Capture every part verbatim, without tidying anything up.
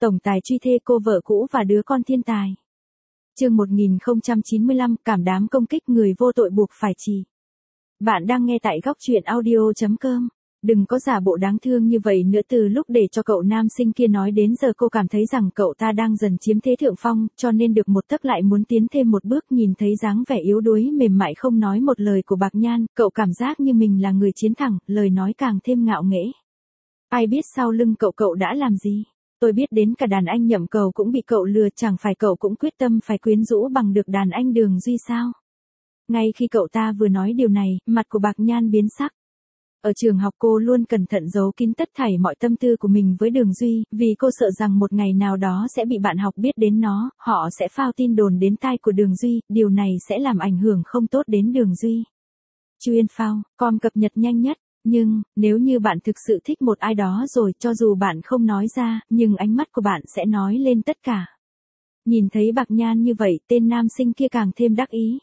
Tổng tài truy thê cô vợ cũ và đứa con thiên tài. Chương một nghìn không trăm chín mươi lăm, cảm đám công kích người vô tội buộc phải trì. Bạn đang nghe tại góc truyện audio chấm com. Đừng có giả bộ đáng thương như vậy nữa. Từ lúc để cho cậu nam sinh kia nói đến giờ cô cảm thấy rằng cậu ta đang dần chiếm thế thượng phong, cho nên được một tấc lại muốn tiến thêm một bước. Nhìn thấy dáng vẻ yếu đuối mềm mại không nói một lời của Bạc Nhan, cậu cảm giác như mình là người chiến thắng, lời nói càng thêm ngạo nghễ. Ai biết sau lưng cậu cậu đã làm gì? Tôi biết đến cả đàn anh Nhậm Cầu cũng bị cậu lừa, chẳng phải cậu cũng quyết tâm phải quyến rũ bằng được đàn anh Đường Duy sao? Ngay khi cậu ta vừa nói điều này, mặt của Bạc Nhan biến sắc. Ở trường học cô luôn cẩn thận giấu kín tất thảy mọi tâm tư của mình với Đường Duy, vì cô sợ rằng một ngày nào đó sẽ bị bạn học biết đến nó, họ sẽ phao tin đồn đến tai của Đường Duy, điều này sẽ làm ảnh hưởng không tốt đến Đường Duy. Chuyên phao, com cập nhật nhanh nhất. Nhưng, nếu như bạn thực sự thích một ai đó rồi, cho dù bạn không nói ra, nhưng ánh mắt của bạn sẽ nói lên tất cả. Nhìn thấy Bạc Nhan như vậy, tên nam sinh kia càng thêm đắc ý.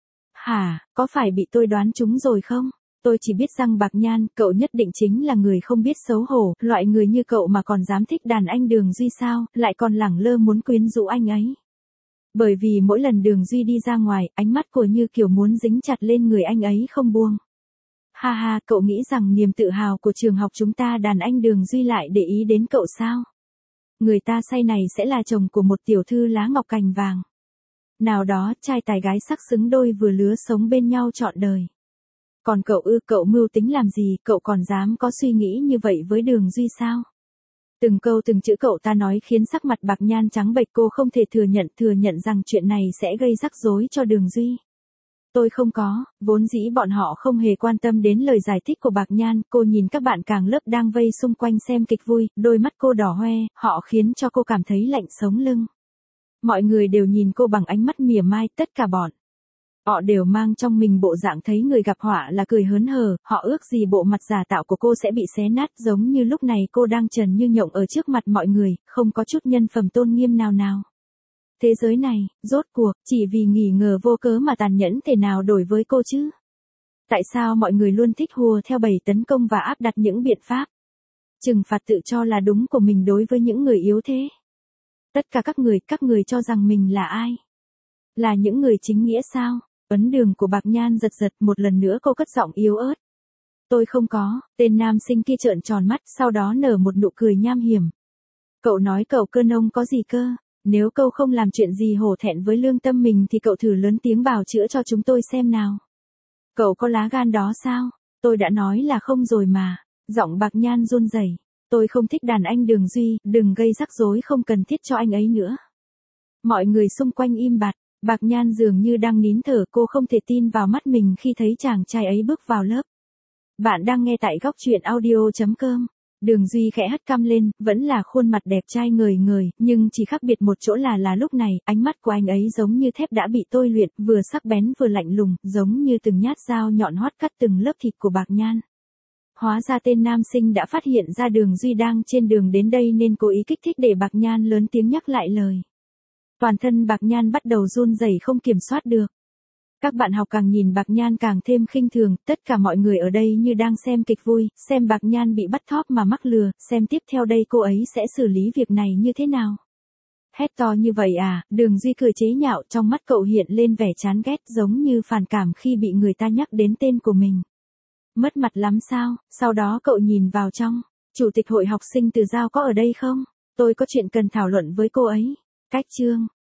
Hả, có phải bị tôi đoán trúng rồi không? Tôi chỉ biết rằng Bạc Nhan, cậu nhất định chính là người không biết xấu hổ, loại người như cậu mà còn dám thích đàn anh Đường Duy sao, lại còn lẳng lơ muốn quyến rũ anh ấy. Bởi vì mỗi lần Đường Duy đi ra ngoài, ánh mắt của Như kiểu muốn dính chặt lên người anh ấy không buông. Ha ha, cậu nghĩ rằng niềm tự hào của trường học chúng ta đàn anh Đường Duy lại để ý đến cậu sao? Người ta say này sẽ là chồng của một tiểu thư lá ngọc cành vàng. Nào đó, trai tài gái sắc xứng đôi vừa lứa sống bên nhau trọn đời. Còn cậu ư, cậu mưu tính làm gì, cậu còn dám có suy nghĩ như vậy với Đường Duy sao? Từng câu từng chữ cậu ta nói khiến sắc mặt Bạc Nhan trắng bệch, cô không thể thừa nhận thừa nhận rằng chuyện này sẽ gây rắc rối cho Đường Duy. Tôi không có, vốn dĩ bọn họ không hề quan tâm đến lời giải thích của Bạc Nhan, cô nhìn các bạn càng lớp đang vây xung quanh xem kịch vui, đôi mắt cô đỏ hoe, họ khiến cho cô cảm thấy lạnh sống lưng. Mọi người đều nhìn cô bằng ánh mắt mỉa mai, tất cả bọn. Họ đều mang trong mình bộ dạng thấy người gặp họa là cười hớn hở, họ ước gì bộ mặt giả tạo của cô sẽ bị xé nát giống như lúc này cô đang trần như nhộng ở trước mặt mọi người, không có chút nhân phẩm tôn nghiêm nào nào. Thế giới này, rốt cuộc, chỉ vì nghi ngờ vô cớ mà tàn nhẫn thể nào đổi với cô chứ? Tại sao mọi người luôn thích hùa theo bầy tấn công và áp đặt những biện pháp trừng phạt tự cho là đúng của mình đối với những người yếu thế? Tất cả các người, các người cho rằng mình là ai? Là những người chính nghĩa sao? Ấn đường của Bạc Nhan giật giật, một lần nữa cô cất giọng yếu ớt. Tôi không có, tên nam sinh kia trợn tròn mắt, sau đó nở một nụ cười nham hiểm. Cậu nói cậu cơ nông có gì cơ? Nếu cậu không làm chuyện gì hổ thẹn với lương tâm mình thì cậu thử lớn tiếng bào chữa cho chúng tôi xem nào. Cậu có lá gan đó sao? Tôi đã nói là không rồi mà. Giọng Bạc Nhan run rẩy. Tôi không thích đàn anh Đường Duy, đừng gây rắc rối không cần thiết cho anh ấy nữa. Mọi người xung quanh im bặt, Bạc Nhan dường như đang nín thở, cô không thể tin vào mắt mình khi thấy chàng trai ấy bước vào lớp. Bạn đang nghe tại góc truyện audio chấm com. Đường Duy khẽ hất cằm lên, vẫn là khuôn mặt đẹp trai ngời ngời, nhưng chỉ khác biệt một chỗ là là lúc này, ánh mắt của anh ấy giống như thép đã bị tôi luyện, vừa sắc bén vừa lạnh lùng, giống như từng nhát dao nhọn hoắt cắt từng lớp thịt của Bạc Nhan. Hóa ra tên nam sinh đã phát hiện ra Đường Duy đang trên đường đến đây nên cố ý kích thích để Bạc Nhan lớn tiếng nhắc lại lời. Toàn thân Bạc Nhan bắt đầu run rẩy không kiểm soát được. Các bạn học càng nhìn Bạc Nhan càng thêm khinh thường, tất cả mọi người ở đây như đang xem kịch vui, xem Bạc Nhan bị bắt thóp mà mắc lừa, xem tiếp theo đây cô ấy sẽ xử lý việc này như thế nào. Hét to như vậy à? Đường Duy cười chế nhạo, trong mắt cậu hiện lên vẻ chán ghét giống như phản cảm khi bị người ta nhắc đến tên của mình. Mất mặt lắm sao? Sau đó cậu nhìn vào trong. Chủ tịch hội học sinh Từ Giao có ở đây không? Tôi có chuyện cần thảo luận với cô ấy. Cách chương.